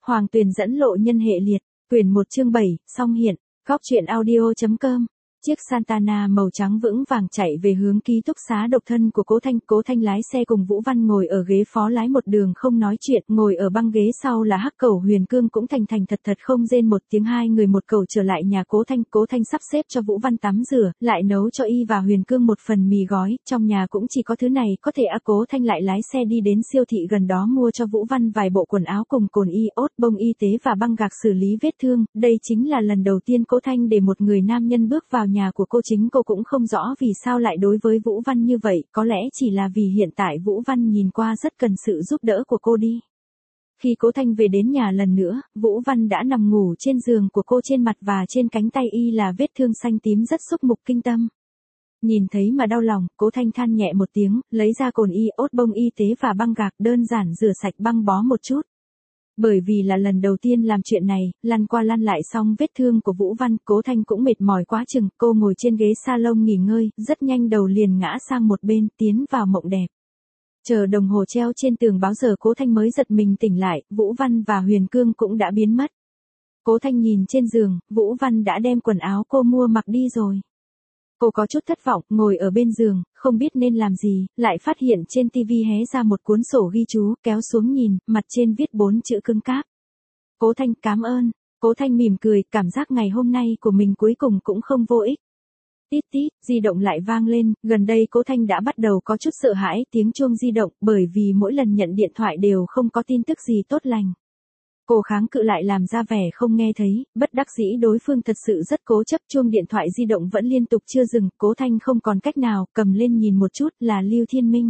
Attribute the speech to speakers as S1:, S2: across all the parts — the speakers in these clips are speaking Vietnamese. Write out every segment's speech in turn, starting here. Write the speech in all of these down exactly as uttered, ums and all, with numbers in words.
S1: Hoàng Tuyền dẫn lộ nhân hệ liệt, quyển một chương bảy, song hiện, góc truyện audio.com. Chiếc Santana màu trắng vững vàng chạy về hướng ký túc xá độc thân của Cố Thanh. Cố Thanh lái xe cùng Vũ Văn ngồi ở ghế phó lái một đường không nói chuyện, ngồi ở băng ghế sau là Hắc Cẩu Huyền Cương cũng thành thành thật thật không rên một tiếng. Hai người một cẩu trở lại nhà Cố Thanh. Cố Thanh sắp xếp cho Vũ Văn tắm rửa, lại nấu cho y và Huyền Cương một phần mì gói, trong nhà cũng chỉ có thứ này có thể à. Cố Thanh lại lái xe đi đến siêu thị gần đó mua cho Vũ Văn vài bộ quần áo cùng cồn iốt, bông y tế và băng gạc xử lý vết thương. Đây chính là lần đầu tiên Cố Thanh để một người nam nhân bước vào nhà của cô. Chính cô cũng không rõ vì sao lại đối với Vũ Văn như vậy, có lẽ chỉ là vì hiện tại Vũ Văn nhìn qua rất cần sự giúp đỡ của cô đi. Khi Cố Thanh về đến nhà lần nữa, Vũ Văn đã nằm ngủ trên giường của cô, trên mặt và trên cánh tay y là vết thương xanh tím rất xúc mục kinh tâm. Nhìn thấy mà đau lòng, Cố Thanh than nhẹ một tiếng, lấy ra cồn iốt, bông y tế và băng gạc, đơn giản rửa sạch băng bó một chút. Bởi vì là lần đầu tiên làm chuyện này, lăn qua lăn lại xong vết thương của Vũ Văn, Cố Thanh cũng mệt mỏi quá chừng, cô ngồi trên ghế salon nghỉ ngơi, rất nhanh đầu liền ngã sang một bên, tiến vào mộng đẹp. Chờ đồng hồ treo trên tường báo giờ Cố Thanh mới giật mình tỉnh lại, Vũ Văn và Huyền Cương cũng đã biến mất. Cố Thanh nhìn trên giường, Vũ Văn đã đem quần áo cô mua mặc đi rồi. Cô có chút thất vọng, ngồi ở bên giường, không biết nên làm gì, lại phát hiện trên tivi hé ra một cuốn sổ ghi chú, kéo xuống nhìn, mặt trên viết bốn chữ cứng cáp. Cố Thanh, cảm ơn. Cố Thanh mỉm cười, cảm giác ngày hôm nay của mình cuối cùng cũng không vô ích. Tít tít, di động lại vang lên, gần đây Cố Thanh đã bắt đầu có chút sợ hãi tiếng chuông di động, bởi vì mỗi lần nhận điện thoại đều không có tin tức gì tốt lành. Cô kháng cự lại làm ra vẻ không nghe thấy, bất đắc dĩ đối phương thật sự rất cố chấp, chuông điện thoại di động vẫn liên tục chưa dừng, Cố Thanh không còn cách nào, cầm lên nhìn một chút là Lưu Thiên Minh.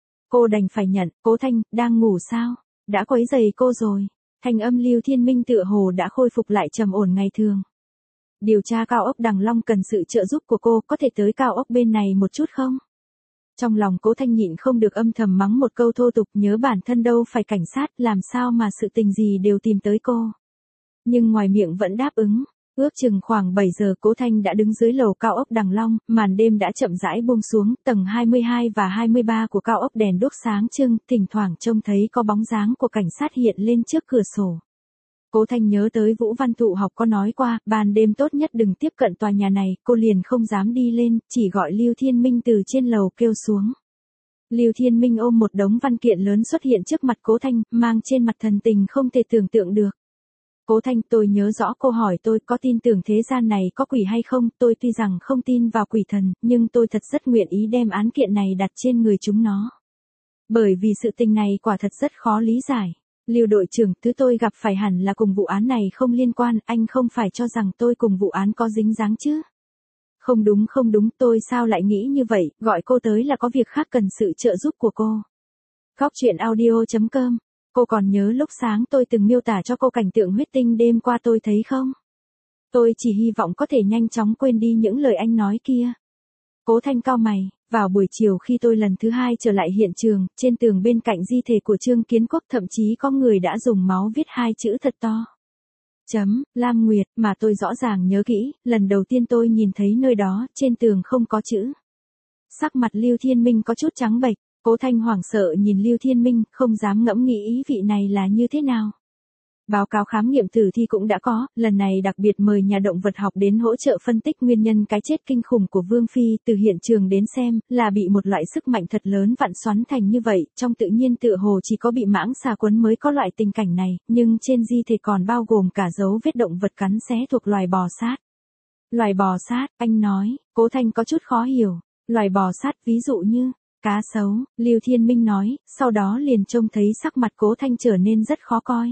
S1: Cô đành phải nhận, Cố Thanh, đang ngủ sao? Đã quấy rầy cô rồi. Thanh âm Lưu Thiên Minh tựa hồ đã khôi phục lại trầm ổn ngày thường. Điều tra cao ốc Đằng Long cần sự trợ giúp của cô, có thể tới cao ốc bên này một chút không? Trong lòng Cố Thanh nhịn không được âm thầm mắng một câu thô tục, nhớ bản thân đâu phải cảnh sát, làm sao mà sự tình gì đều tìm tới cô. Nhưng ngoài miệng vẫn đáp ứng. Ước chừng khoảng bảy giờ Cố Thanh đã đứng dưới lầu cao ốc Đằng Long, màn đêm đã chậm rãi buông xuống, tầng hai mươi hai và hai mươi ba của cao ốc đèn đuốc sáng trưng, thỉnh thoảng trông thấy có bóng dáng của cảnh sát hiện lên trước cửa sổ. Cố Thanh nhớ tới Vũ Văn Thụ học có nói qua, ban đêm tốt nhất đừng tiếp cận tòa nhà này, cô liền không dám đi lên, chỉ gọi Lưu Thiên Minh từ trên lầu kêu xuống. Lưu Thiên Minh ôm một đống văn kiện lớn xuất hiện trước mặt Cố Thanh, mang trên mặt thần tình không thể tưởng tượng được. Cố Thanh, tôi nhớ rõ cô hỏi tôi có tin tưởng thế gian này có quỷ hay không, tôi tuy rằng không tin vào quỷ thần, nhưng tôi thật rất nguyện ý đem án kiện này đặt trên người chúng nó. Bởi vì sự tình này quả thật rất khó lý giải. Lưu đội trưởng, thứ tôi gặp phải hẳn là cùng vụ án này không liên quan, anh không phải cho rằng tôi cùng vụ án có dính dáng chứ? Không đúng không đúng, tôi sao lại nghĩ như vậy, gọi cô tới là có việc khác cần sự trợ giúp của cô. Góc truyện audio.com. Cô còn nhớ lúc sáng tôi từng miêu tả cho cô cảnh tượng huyết tinh đêm qua tôi thấy không? Tôi chỉ hy vọng có thể nhanh chóng quên đi những lời anh nói kia. Cố Thanh cau mày, vào buổi chiều khi tôi lần thứ hai trở lại hiện trường, trên tường bên cạnh di thể của Trương Kiến Quốc thậm chí có người đã dùng máu viết hai chữ thật to. Chấm, Lam Nguyệt, mà tôi rõ ràng nhớ kỹ, lần đầu tiên tôi nhìn thấy nơi đó, trên tường không có chữ. Sắc mặt Lưu Thiên Minh có chút trắng bệch, Cố Thanh hoảng sợ nhìn Lưu Thiên Minh, không dám ngẫm nghĩ ý vị này là như thế nào. Báo cáo khám nghiệm tử thi cũng đã có, lần này đặc biệt mời nhà động vật học đến hỗ trợ phân tích nguyên nhân cái chết kinh khủng của Vương Phi, từ hiện trường đến xem, là bị một loại sức mạnh thật lớn vặn xoắn thành như vậy, trong tự nhiên tựa hồ chỉ có bị mãng xà quấn mới có loại tình cảnh này, nhưng trên di thể còn bao gồm cả dấu vết động vật cắn xé thuộc loài bò sát. Loài bò sát, anh nói, Cố Thanh có chút khó hiểu, loài bò sát ví dụ như, cá sấu, Lưu Thiên Minh nói, sau đó liền trông thấy sắc mặt Cố Thanh trở nên rất khó coi.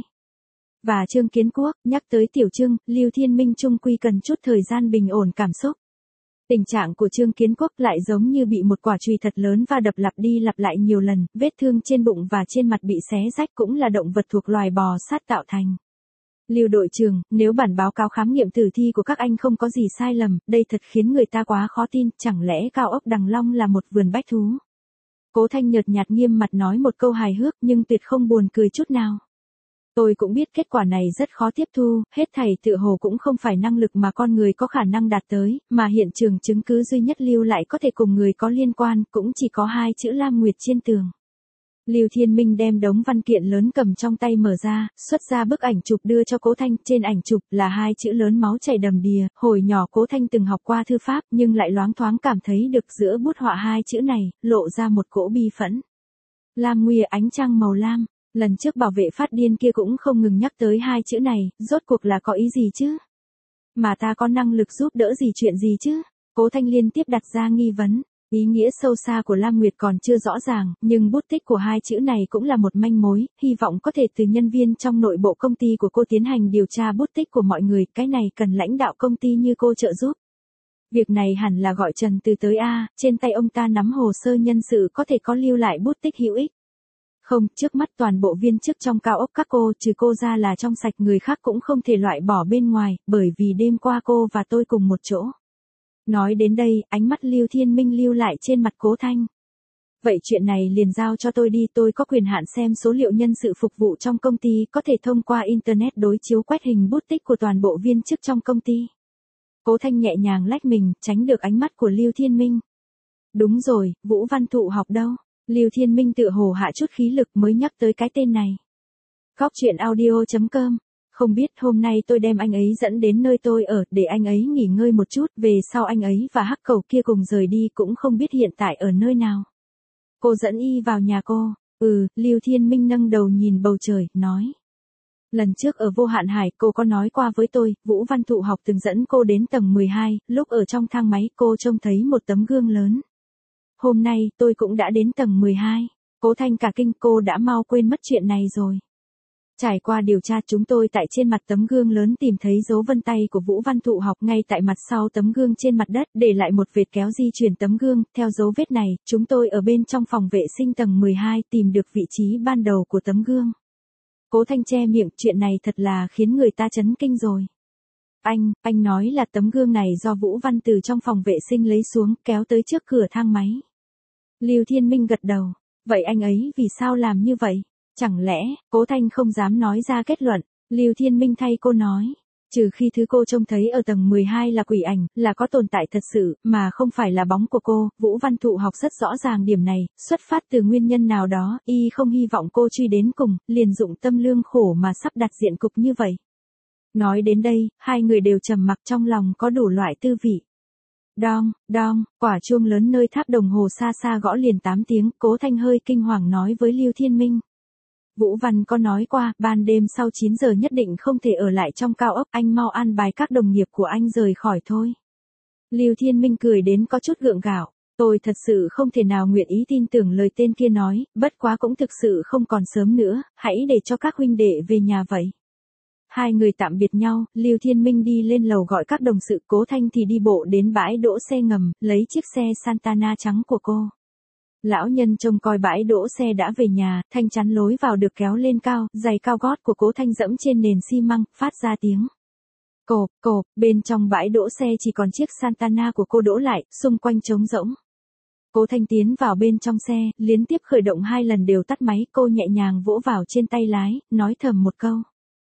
S1: Và Trương Kiến Quốc, nhắc tới Tiểu Trương, Lưu Thiên Minh chung quy cần chút thời gian bình ổn cảm xúc. Tình trạng của Trương Kiến Quốc lại giống như bị một quả chùy thật lớn va đập lặp đi lặp lại nhiều lần, vết thương trên bụng và trên mặt bị xé rách cũng là động vật thuộc loài bò sát tạo thành. Lưu đội trưởng, nếu bản báo cáo khám nghiệm tử thi của các anh không có gì sai lầm, đây thật khiến người ta quá khó tin, chẳng lẽ cao ốc Đằng Long là một vườn bách thú? Cố Thanh nhợt nhạt nghiêm mặt nói một câu hài hước nhưng tuyệt không buồn cười chút nào. Tôi cũng biết kết quả này rất khó tiếp thu, hết thảy tựa hồ cũng không phải năng lực mà con người có khả năng đạt tới, mà hiện trường chứng cứ duy nhất lưu lại có thể cùng người có liên quan, cũng chỉ có hai chữ Lam Nguyệt trên tường. Lưu Thiên Minh đem đống văn kiện lớn cầm trong tay mở ra, xuất ra bức ảnh chụp đưa cho Cố Thanh, trên ảnh chụp là hai chữ lớn máu chảy đầm đìa, hồi nhỏ Cố Thanh từng học qua thư pháp nhưng lại loáng thoáng cảm thấy được giữa bút họa hai chữ này, lộ ra một cỗ bi phẫn. Lam Nguy ánh trăng màu lam, lần trước bảo vệ phát điên kia cũng không ngừng nhắc tới hai chữ này, rốt cuộc là có ý gì chứ? Mà ta có năng lực giúp đỡ gì chuyện gì chứ? Cố Thanh liên tiếp đặt ra nghi vấn. Ý nghĩa sâu xa của Lam Nguyệt còn chưa rõ ràng, nhưng bút tích của hai chữ này cũng là một manh mối, hy vọng có thể từ nhân viên trong nội bộ công ty của cô tiến hành điều tra bút tích của mọi người, cái này cần lãnh đạo công ty như cô trợ giúp. Việc này hẳn là gọi Trần Từ tới a, trên tay ông ta nắm hồ sơ nhân sự có thể có lưu lại bút tích hữu ích. Không, trước mắt toàn bộ viên chức trong cao ốc các cô trừ cô ra là trong sạch, người khác cũng không thể loại bỏ bên ngoài, bởi vì đêm qua cô và tôi cùng một chỗ. Nói đến đây, ánh mắt Lưu Thiên Minh lưu lại trên mặt Cố Thanh. Vậy chuyện này liền giao cho tôi đi, tôi có quyền hạn xem số liệu nhân sự phục vụ trong công ty, có thể thông qua Internet đối chiếu quét hình bút tích của toàn bộ viên chức trong công ty. Cố Thanh nhẹ nhàng lách mình, tránh được ánh mắt của Lưu Thiên Minh. Đúng rồi, Vũ Văn Thụ học đâu? Lưu Thiên Minh tự hồ hạ chút khí lực mới nhắc tới cái tên này. Góc truyện audio chấm com. Không biết hôm nay tôi đem anh ấy dẫn đến nơi tôi ở, để anh ấy nghỉ ngơi một chút, về sau anh ấy và hắc cầu kia cùng rời đi, cũng không biết hiện tại ở nơi nào. Cô dẫn y vào nhà cô. Ừ, Lưu Thiên Minh nâng đầu nhìn bầu trời, nói. Lần trước ở Vô Hạn Hải cô có nói qua với tôi, Vũ Văn Thụ học từng dẫn cô đến tầng mười hai, lúc ở trong thang máy cô trông thấy một tấm gương lớn. Hôm nay tôi cũng đã đến tầng mười hai. Cố Thanh cả kinh, cô đã mau quên mất chuyện này rồi. Trải qua điều tra chúng tôi tại trên mặt tấm gương lớn tìm thấy dấu vân tay của Vũ Văn Thụ học ngay tại mặt sau tấm gương trên mặt đất, để lại một vệt kéo di chuyển tấm gương, theo dấu vết này, chúng tôi ở bên trong phòng vệ sinh tầng mười hai tìm được vị trí ban đầu của tấm gương. Cố Thanh che miệng, chuyện này thật là khiến người ta chấn kinh rồi. Anh, anh nói là tấm gương này do Vũ Văn từ trong phòng vệ sinh lấy xuống, kéo tới trước cửa thang máy. Lưu Thiên Minh gật đầu, vậy anh ấy vì sao làm như vậy? Chẳng lẽ, Cố Thanh không dám nói ra kết luận, Lưu Thiên Minh thay cô nói, trừ khi thứ cô trông thấy ở tầng mười hai là quỷ ảnh, là có tồn tại thật sự, mà không phải là bóng của cô, Vũ Văn Thụ học rất rõ ràng điểm này, xuất phát từ nguyên nhân nào đó, y không hy vọng cô truy đến cùng, liền dụng tâm lương khổ mà sắp đặt diện cục như vậy. Nói đến đây, hai người đều trầm mặc, trong lòng có đủ loại tư vị. Đong, đong, quả chuông lớn nơi tháp đồng hồ xa xa gõ liền tám tiếng, Cố Thanh hơi kinh hoàng nói với Lưu Thiên Minh. Vũ Văn có nói qua, ban đêm sau chín giờ nhất định không thể ở lại trong cao ốc, anh mau an bài các đồng nghiệp của anh rời khỏi thôi. Lưu Thiên Minh cười đến có chút gượng gạo, tôi thật sự không thể nào nguyện ý tin tưởng lời tên kia nói, bất quá cũng thực sự không còn sớm nữa, hãy để cho các huynh đệ về nhà vậy. Hai người tạm biệt nhau, Lưu Thiên Minh đi lên lầu gọi các đồng sự, Cố Thanh thì đi bộ đến bãi đỗ xe ngầm, lấy chiếc xe Santana trắng của cô. Lão nhân trông coi bãi đỗ xe đã về nhà, thanh chắn lối vào được kéo lên cao, giày cao gót của Cố Thanh dẫm trên nền xi măng, phát ra tiếng cộp, cộp, bên trong bãi đỗ xe chỉ còn chiếc Santana của cô đỗ lại, xung quanh trống rỗng. Cố Thanh tiến vào bên trong xe, liên tiếp khởi động hai lần đều tắt máy, cô nhẹ nhàng vỗ vào trên tay lái, nói thầm một câu.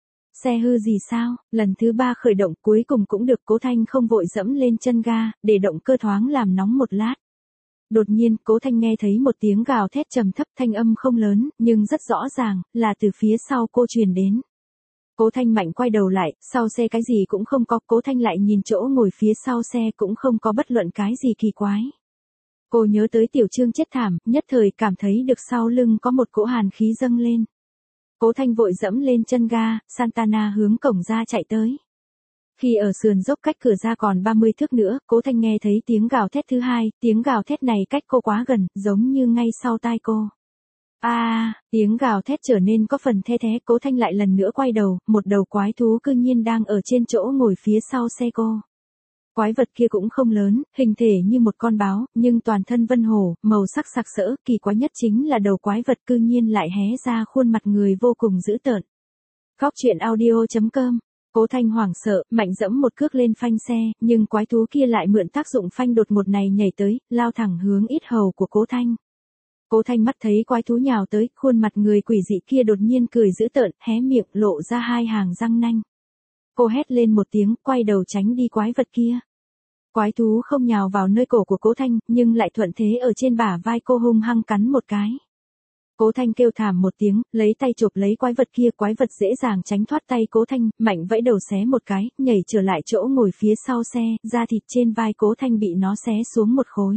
S1: Xe hư gì sao, lần thứ ba khởi động cuối cùng cũng được, Cố Thanh không vội dẫm lên chân ga, để động cơ thoáng làm nóng một lát. Đột nhiên, Cố Thanh nghe thấy một tiếng gào thét trầm thấp, thanh âm không lớn, nhưng rất rõ ràng, là từ phía sau cô truyền đến. Cố Thanh mạnh quay đầu lại, sau xe cái gì cũng không có, Cố Thanh lại nhìn chỗ ngồi phía sau xe cũng không có bất luận cái gì kỳ quái. Cô nhớ tới Tiểu Trương chết thảm, nhất thời cảm thấy được sau lưng có một cỗ hàn khí dâng lên. Cố Thanh vội dẫm lên chân ga, Santana hướng cổng ra chạy tới. Khi ở sườn dốc cách cửa ra còn ba mươi thước nữa, Cố Thanh nghe thấy tiếng gào thét thứ hai, tiếng gào thét này cách cô quá gần, giống như ngay sau tai cô. A, à, tiếng gào thét trở nên có phần the thé, Cố Thanh lại lần nữa quay đầu, một đầu quái thú cư nhiên đang ở trên chỗ ngồi phía sau xe cô. Quái vật kia cũng không lớn, hình thể như một con báo, nhưng toàn thân vân hổ, màu sắc sặc sỡ, kỳ quái nhất chính là đầu quái vật cư nhiên lại hé ra khuôn mặt người vô cùng dữ tợn. Góc truyện audio chấm com. Cố Thanh hoảng sợ, mạnh dẫm một cước lên phanh xe, nhưng quái thú kia lại mượn tác dụng phanh đột một này nhảy tới, lao thẳng hướng yết hầu của Cố Thanh. Cố Thanh mắt thấy quái thú nhào tới, khuôn mặt người quỷ dị kia đột nhiên cười dữ tợn, hé miệng, lộ ra hai hàng răng nanh. Cô hét lên một tiếng, quay đầu tránh đi quái vật kia. Quái thú không nhào vào nơi cổ của Cố Thanh, nhưng lại thuận thế ở trên bả vai cô hung hăng cắn một cái. Cố Thanh kêu thảm một tiếng, lấy tay chộp lấy quái vật kia, quái vật dễ dàng tránh thoát tay Cố Thanh, mạnh vẫy đầu xé một cái, nhảy trở lại chỗ ngồi phía sau xe, da thịt trên vai Cố Thanh bị nó xé xuống một khối.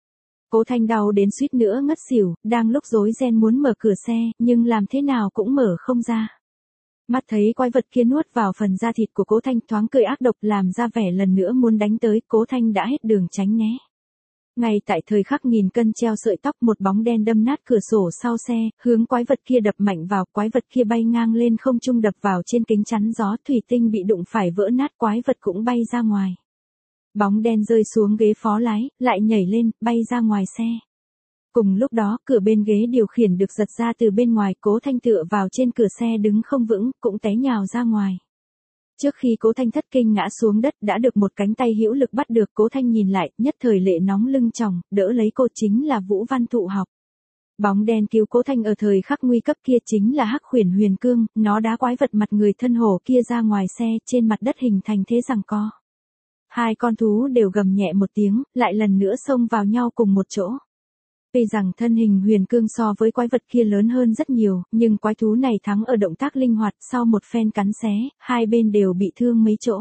S1: Cố Thanh đau đến suýt nữa ngất xỉu, đang lúc rối ren muốn mở cửa xe, nhưng làm thế nào cũng mở không ra. Mắt thấy quái vật kia nuốt vào phần da thịt của Cố Thanh, thoáng cười ác độc làm ra vẻ lần nữa muốn đánh tới, Cố Thanh đã hết đường tránh né. Ngay tại thời khắc nghìn cân treo sợi tóc, một bóng đen đâm nát cửa sổ sau xe, hướng quái vật kia đập mạnh vào, quái vật kia bay ngang lên không trung đập vào trên kính chắn gió, thủy tinh bị đụng phải vỡ nát, quái vật cũng bay ra ngoài. Bóng đen rơi xuống ghế phó lái, lại nhảy lên, bay ra ngoài xe. Cùng lúc đó, cửa bên ghế điều khiển được giật ra từ bên ngoài, Cố Thanh tựa vào trên cửa xe đứng không vững, cũng té nhào ra ngoài. Trước khi Cố Thanh thất kinh ngã xuống đất đã được một cánh tay hữu lực bắt được, Cố Thanh nhìn lại, nhất thời lệ nóng lưng tròng, đỡ lấy cô chính là Vũ Văn Thụ học. Bóng đen cứu Cố Thanh ở thời khắc nguy cấp kia chính là Hắc Huyền Huyền Cương, nó đá quái vật mặt người thân hổ kia ra ngoài xe, trên mặt đất hình thành thế giằng co. Hai con thú đều gầm nhẹ một tiếng, lại lần nữa xông vào nhau cùng một chỗ. Tuy rằng thân hình Huyền Cương so với quái vật kia lớn hơn rất nhiều, nhưng quái thú này thắng ở động tác linh hoạt, sau một phen cắn xé, hai bên đều bị thương mấy chỗ.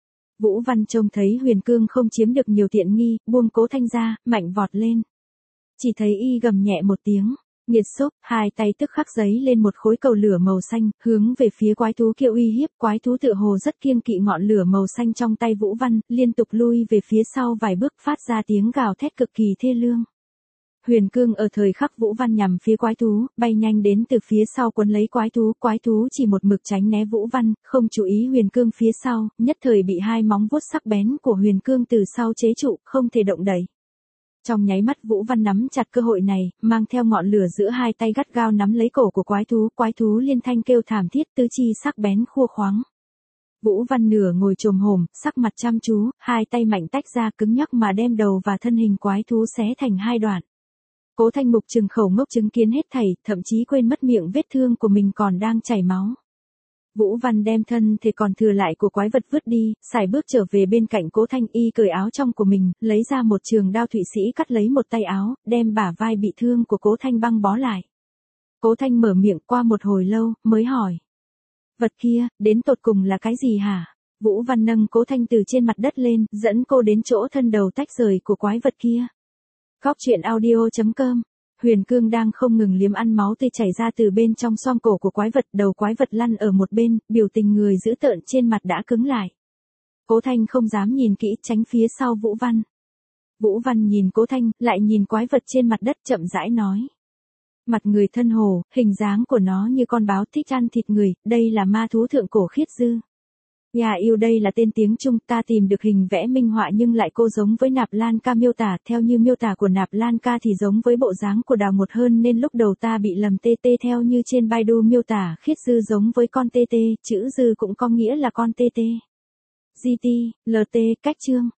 S1: Vũ Văn trông thấy Huyền Cương không chiếm được nhiều tiện nghi, buông Cố Thanh ra, mạnh vọt lên. Chỉ thấy y gầm nhẹ một tiếng, nghiệt xúc, hai tay tức khắc giấy lên một khối cầu lửa màu xanh, hướng về phía quái thú kia uy hiếp, quái thú tựa hồ rất kiêng kỵ ngọn lửa màu xanh trong tay Vũ Văn, liên tục lui về phía sau vài bước, phát ra tiếng gào thét cực kỳ thê lương. Huyền Cương ở thời khắc Vũ Văn nhằm phía quái thú, bay nhanh đến từ phía sau quấn lấy quái thú, quái thú chỉ một mực tránh né Vũ Văn, không chú ý Huyền Cương phía sau, nhất thời bị hai móng vuốt sắc bén của Huyền Cương từ sau chế trụ, không thể động đậy. Trong nháy mắt Vũ Văn nắm chặt cơ hội này, mang theo ngọn lửa giữa hai tay gắt gao nắm lấy cổ của quái thú, quái thú liên thanh kêu thảm thiết, tứ chi sắc bén khua khoáng. Vũ Văn nửa ngồi chồm hổm, sắc mặt chăm chú, hai tay mạnh tách ra cứng nhắc mà đem đầu và thân hình quái thú xé thành hai đoạn. Cố Thanh mục trừng khẩu ngốc chứng kiến hết thảy, thậm chí quên mất miệng vết thương của mình còn đang chảy máu. Vũ Văn đem thân thể còn thừa lại của quái vật vứt đi, xài bước trở về bên cạnh Cố Thanh, y cởi áo trong của mình, lấy ra một trường đao thụy sĩ cắt lấy một tay áo, đem bả vai bị thương của Cố Thanh băng bó lại. Cố Thanh mở miệng qua một hồi lâu, mới hỏi. Vật kia, đến tột cùng là cái gì hả? Vũ Văn nâng Cố Thanh từ trên mặt đất lên, dẫn cô đến chỗ thân đầu tách rời của quái vật kia. Góc truyện audio chấm com. Huyền Cương đang không ngừng liếm ăn máu tươi chảy ra từ bên trong xoang cổ của quái vật, đầu quái vật lăn ở một bên, biểu tình người dữ tợn trên mặt đã cứng lại. Cố Thanh không dám nhìn kỹ, tránh phía sau Vũ Văn. Vũ Văn nhìn Cố Thanh, lại nhìn quái vật trên mặt đất, chậm rãi nói. Mặt người thân hồ, hình dáng của nó như con báo thích ăn thịt người, đây là ma thú thượng cổ khiết dư. Nhà yêu đây là tên tiếng Trung, ta tìm được hình vẽ minh họa nhưng lại cô giống với Nạp Lan Ca miêu tả, theo như miêu tả của Nạp Lan Ca thì giống với bộ dáng của Đào Một hơn nên lúc đầu ta bị lầm tê tê, theo như trên Baidu miêu tả, khiết dư giống với con tê tê, chữ dư cũng có nghĩa là con tê tê. giê tê, lờ tê, cách chương.